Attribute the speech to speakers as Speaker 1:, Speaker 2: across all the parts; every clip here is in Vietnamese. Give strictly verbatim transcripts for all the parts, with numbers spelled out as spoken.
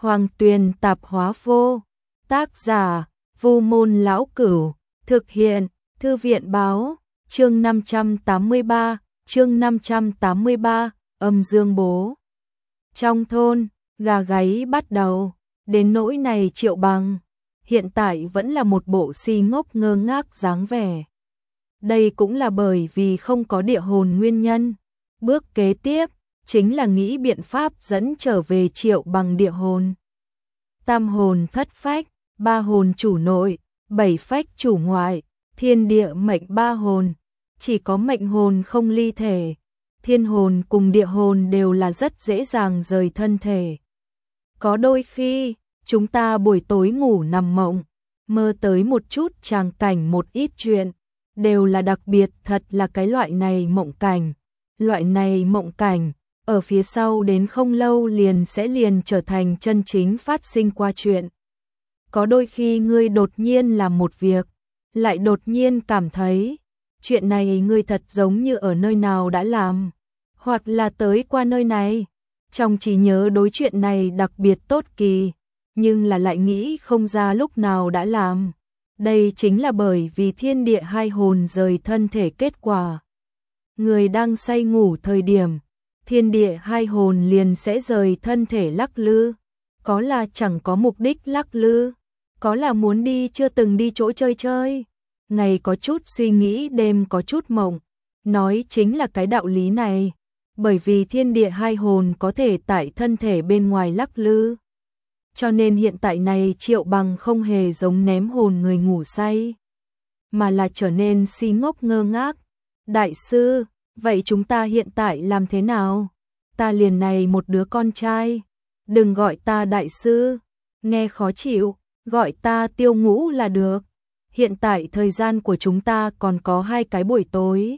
Speaker 1: Hoàng Tuyền Tạp Hóa Vô. Tác giả: Vu Môn Lão Cửu. Thực hiện: Thư viện báo. Chương năm trăm tám mươi ba, chương năm trăm tám mươi ba, âm dương bố. Trong thôn, gà gáy bắt đầu, đến nỗi này Triệu Bằng hiện tại vẫn là một bộ si ngốc ngơ ngác dáng vẻ. Đây cũng là bởi vì không có địa hồn nguyên nhân. Bước kế tiếp chính là nghĩ biện pháp dẫn trở về Triệu Bằng địa hồn. Tam hồn thất phách, ba hồn chủ nội, bảy phách chủ ngoại, thiên địa mệnh ba hồn, chỉ có mệnh hồn không ly thể. Thiên hồn cùng địa hồn đều là rất dễ dàng rời thân thể. Có đôi khi, chúng ta buổi tối ngủ nằm mộng, mơ tới một chút tràng cảnh một ít chuyện, đều là đặc biệt thật là cái loại này mộng cảnh. Loại này mộng cảnh, ở phía sau đến không lâu liền sẽ liền trở thành chân chính phát sinh qua chuyện. Có đôi khi ngươi đột nhiên làm một việc, lại đột nhiên cảm thấy, chuyện này ngươi thật giống như ở nơi nào đã làm, hoặc là tới qua nơi này. Trong trí nhớ đối chuyện này đặc biệt tốt kỳ, nhưng là lại nghĩ không ra lúc nào đã làm. Đây chính là bởi vì thiên địa hai hồn rời thân thể kết quả. Người đang say ngủ thời điểm, thiên địa hai hồn liền sẽ rời thân thể lắc lư. Có là chẳng có mục đích lắc lư, có là muốn đi chưa từng đi chỗ chơi chơi. Ngày có chút suy nghĩ, đêm có chút mộng. Nói chính là cái đạo lý này. Bởi vì thiên địa hai hồn có thể tại thân thể bên ngoài lắc lư. Cho nên hiện tại này Triệu Bằng không hề giống ném hồn người ngủ say, mà là trở nên si ngốc ngơ ngác. Đại sư, vậy chúng ta hiện tại làm thế nào? Ta liền này một đứa con trai. Đừng gọi ta đại sư, nghe khó chịu, gọi ta Tiêu Ngũ là được. Hiện tại thời gian của chúng ta còn có hai cái buổi tối.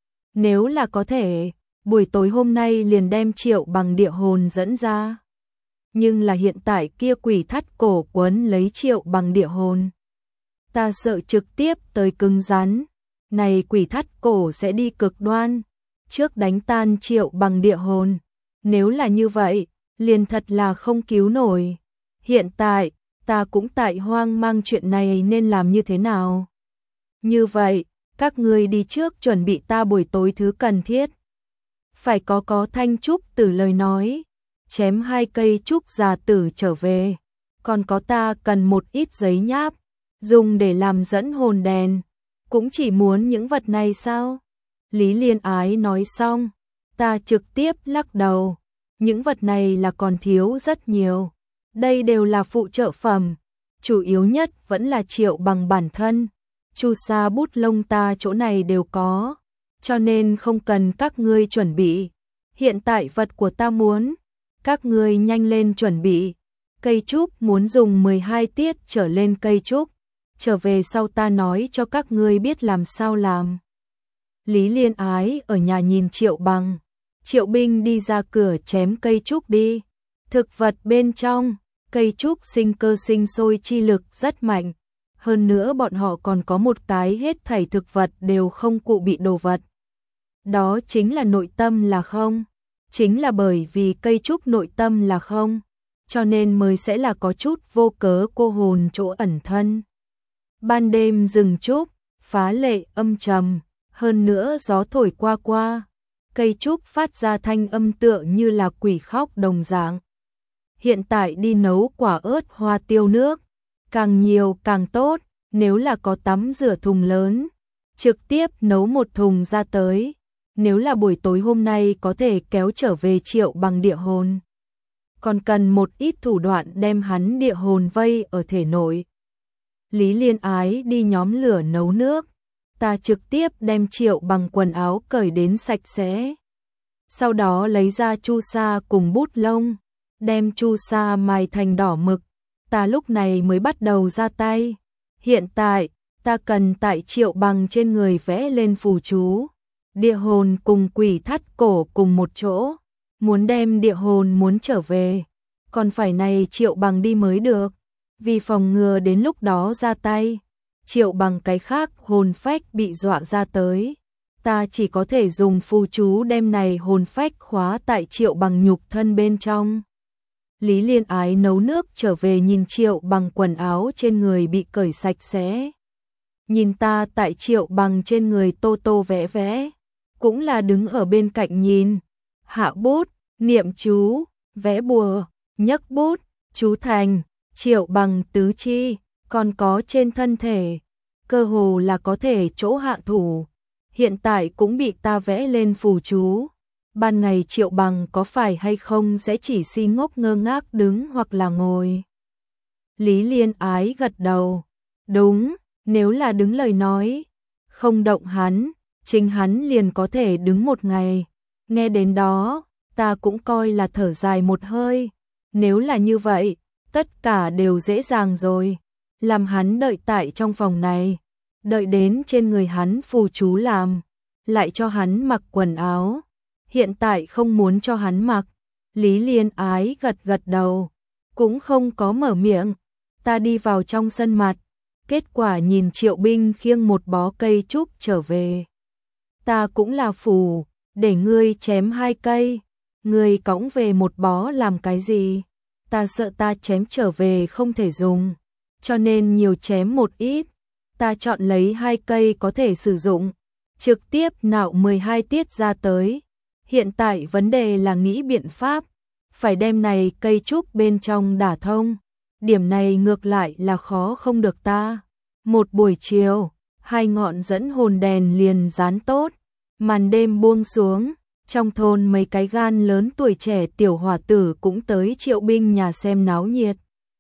Speaker 1: Nếu là có thể, buổi tối hôm nay liền đem Triệu Bằng địa hồn dẫn ra. Nhưng là hiện tại kia quỷ thắt cổ quấn lấy Triệu Bằng địa hồn. Ta sợ trực tiếp tới cứng rắn. Này quỷ thắt cổ sẽ đi cực đoan, trước đánh tan Triệu Bằng địa hồn. Nếu là như vậy, liền thật là không cứu nổi. Hiện tại, ta cũng tại hoang mang chuyện này nên làm như thế nào. Như vậy, các ngươi đi trước chuẩn bị ta buổi tối thứ cần thiết. Phải có có thanh trúc tử lời nói, chém hai cây trúc già tử trở về. Còn có ta cần một ít giấy nháp, dùng để làm dẫn hồn đèn. Cũng chỉ muốn những vật này sao? Lý Liên Ái nói xong, ta trực tiếp lắc đầu. Những vật này là còn thiếu rất nhiều. Đây đều là phụ trợ phẩm. Chủ yếu nhất vẫn là Triệu Bằng bản thân. Chu sa bút lông ta chỗ này đều có. Cho nên không cần các ngươi chuẩn bị. Hiện tại vật của ta muốn. Các ngươi nhanh lên chuẩn bị. Cây trúc muốn dùng mười hai tiết trở lên cây trúc. Trở về sau ta nói cho các ngươi biết làm sao làm. Lý Liên Ái ở nhà nhìn Triệu Bằng. Triệu binh đi ra cửa chém cây trúc đi. Thực vật bên trong, cây trúc sinh cơ sinh sôi chi lực rất mạnh. Hơn nữa bọn họ còn có một cái hết thảy thực vật đều không cụ bị đồ vật. Đó chính là nội tâm là không. Chính là bởi vì cây trúc nội tâm là không, cho nên mới sẽ là có chút vô cớ cô hồn chỗ ẩn thân. Ban đêm rừng trúc, phá lệ âm trầm, hơn nữa gió thổi qua qua. Cây trúc phát ra thanh âm tựa như là quỷ khóc đồng dạng. Hiện tại đi nấu quả ớt hoa tiêu nước, càng nhiều càng tốt, nếu là có tắm rửa thùng lớn, trực tiếp nấu một thùng ra tới. Nếu là buổi tối hôm nay có thể kéo trở về Triệu Bằng địa hồn. Còn cần một ít thủ đoạn đem hắn địa hồn vây ở thể nội. Lý Liên Ái đi nhóm lửa nấu nước. Ta trực tiếp đem Triệu Bằng quần áo cởi đến sạch sẽ. Sau đó lấy ra chu sa cùng bút lông. Đem chu sa mài thành đỏ mực. Ta lúc này mới bắt đầu ra tay. Hiện tại, ta cần tại Triệu Bằng trên người vẽ lên phù chú. Địa hồn cùng quỷ thắt cổ cùng một chỗ. Muốn đem địa hồn muốn trở về. Còn phải này Triệu Bằng đi mới được. Vì phòng ngừa đến lúc đó ra tay. Triệu Bằng cái khác hồn phách bị dọa ra tới. Ta chỉ có thể dùng phù chú đem này hồn phách khóa tại Triệu Bằng nhục thân bên trong. Lý Liên Ái nấu nước trở về nhìn Triệu Bằng quần áo trên người bị cởi sạch sẽ. Nhìn ta tại Triệu Bằng trên người tô tô vẽ vẽ, cũng là đứng ở bên cạnh nhìn, hạ bút, niệm chú, vẽ bùa, nhấc bút, chú thành, Triệu Bằng tứ chi, còn có trên thân thể, cơ hồ là có thể chỗ hạ thủ, hiện tại cũng bị ta vẽ lên phù chú. Ban ngày Triệu Bằng có phải hay không sẽ chỉ si ngốc ngơ ngác đứng hoặc là ngồi. Lý Liên Ái gật đầu, đúng, nếu là đứng lời nói, không động hắn, chính hắn liền có thể đứng một ngày. Nghe đến đó, ta cũng coi là thở dài một hơi, nếu là như vậy, tất cả đều dễ dàng rồi, làm hắn đợi tại trong phòng này, đợi đến trên người hắn phù chú làm, lại cho hắn mặc quần áo. Hiện tại không muốn cho hắn mặc. Lý Liên Ái gật gật đầu, cũng không có mở miệng. Ta đi vào trong sân mặt, kết quả nhìn Triệu Binh khiêng một bó cây trúc trở về. Ta cũng là phù, để ngươi chém hai cây, ngươi cõng về một bó làm cái gì? Ta sợ ta chém trở về không thể dùng, cho nên nhiều chém một ít. Ta chọn lấy hai cây có thể sử dụng, trực tiếp nạo mười hai tiết ra tới. Hiện tại vấn đề là nghĩ biện pháp, phải đem này cây trúc bên trong đả thông. Điểm này ngược lại là khó không được ta. Một buổi chiều, hai ngọn dẫn hồn đèn liền dán tốt. Màn đêm buông xuống, trong thôn mấy cái gan lớn tuổi trẻ tiểu hòa tử cũng tới Triệu Binh nhà xem náo nhiệt.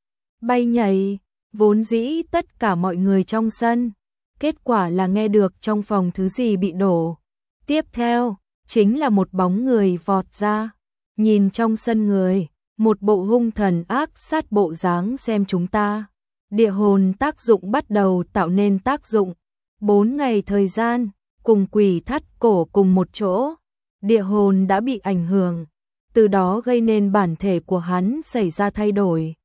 Speaker 1: Bay nhảy, vốn dĩ tất cả mọi người trong sân. Kết quả là nghe được trong phòng thứ gì bị đổ. Tiếp theo, chính là một bóng người vọt ra, nhìn trong sân người, một bộ hung thần ác sát bộ dáng xem chúng ta. Địa hồn tác dụng bắt đầu tạo nên tác dụng, bốn ngày thời gian, cùng quỷ thắt cổ cùng một chỗ, địa hồn đã bị ảnh hưởng, từ đó gây nên bản thể của hắn xảy ra thay đổi.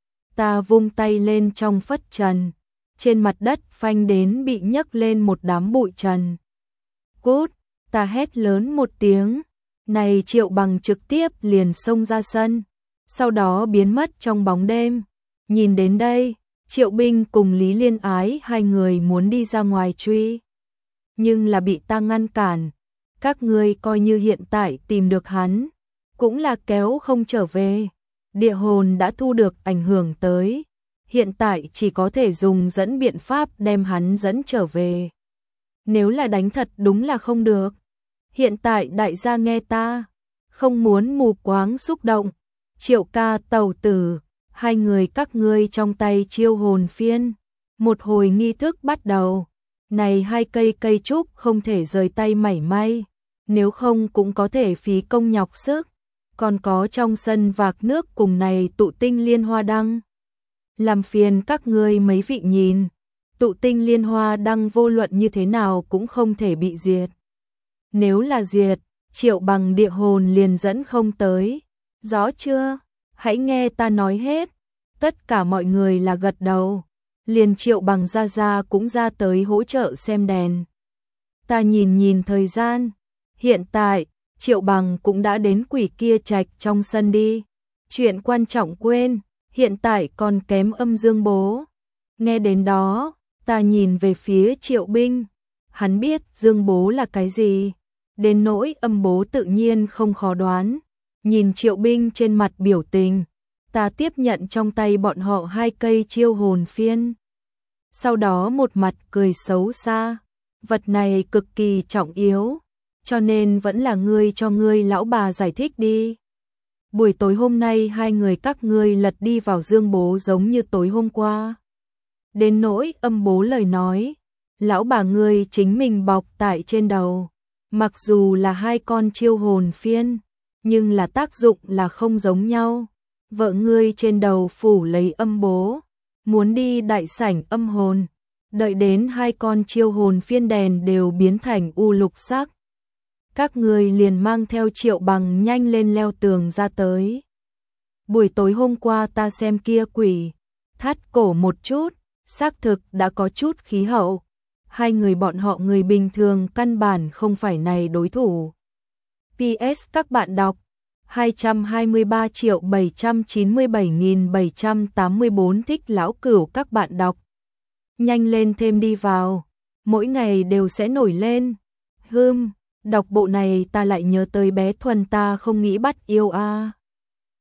Speaker 1: Ta vung tay lên trong phất trần, trên mặt đất phanh đến bị nhấc lên một đám bụi trần. Cút! Ta hét lớn một tiếng, này Triệu Bằng trực tiếp liền xông ra sân, sau đó biến mất trong bóng đêm. Nhìn đến đây, Triệu Binh cùng Lý Liên Ái hai người muốn đi ra ngoài truy, nhưng là bị ta ngăn cản. Các ngươi coi như hiện tại tìm được hắn, cũng là kéo không trở về. Địa hồn đã thu được ảnh hưởng tới, hiện tại chỉ có thể dùng dẫn biện pháp đem hắn dẫn trở về. Nếu là đánh thật đúng là không được. Hiện tại đại gia nghe ta, không muốn mù quáng xúc động. Triệu ca tẩu tử, hai người các ngươi trong tay chiêu hồn phiên. Một hồi nghi thức bắt đầu. Này hai cây cây trúc không thể rời tay mảy may, nếu không cũng có thể phí công nhọc sức. Còn có trong sân vạc nước cùng này tụ tinh liên hoa đăng. Làm phiền các ngươi mấy vị nhìn, tụ tinh liên hoa đăng vô luận như thế nào cũng không thể bị diệt. Nếu là diệt, Triệu Bằng địa hồn liền dẫn không tới. Rõ chưa? Hãy nghe ta nói hết. Tất cả mọi người là gật đầu. Liền Triệu Bằng ra ra cũng ra tới hỗ trợ xem đèn. Ta nhìn nhìn thời gian. Hiện tại, Triệu Bằng cũng đã đến quỷ kia trạch trong sân đi. Chuyện quan trọng quên, hiện tại còn kém âm dương bố. Nghe đến đó, ta nhìn về phía Triệu Binh. Hắn biết dương bố là cái gì. Đến nỗi âm bố tự nhiên không khó đoán. Nhìn Triệu Binh trên mặt biểu tình, ta tiếp nhận trong tay bọn họ hai cây chiêu hồn phiên. Sau đó một mặt cười xấu xa. Vật này cực kỳ trọng yếu, cho nên vẫn là ngươi cho ngươi lão bà giải thích đi. Buổi tối hôm nay hai người các ngươi lật đi vào dương bố giống như tối hôm qua. Đến nỗi âm bố lời nói, lão bà ngươi chính mình bọc tại trên đầu. Mặc dù là hai con chiêu hồn phiên, nhưng là tác dụng là không giống nhau. Vợ ngươi trên đầu phủ lấy âm bố, muốn đi đại sảnh âm hồn, đợi đến hai con chiêu hồn phiên đèn đều biến thành u lục sắc. Các ngươi liền mang theo Triệu Bằng nhanh lên leo tường ra tới. Buổi tối hôm qua ta xem kia quỷ, thắt cổ một chút, xác thực đã có chút khí hậu. Hai người bọn họ người bình thường căn bản không phải này đối thủ. pê ét các bạn đọc, hai trăm hai mươi ba triệu bảy trăm chín mươi bảy nghìn bảy trăm tám mươi bốn thích lão cửu các bạn đọc. Nhanh lên thêm đi vào, mỗi ngày đều sẽ nổi lên. Hưm, đọc bộ này ta lại nhớ tới bé Thuần ta không nghĩ bắt yêu a. À.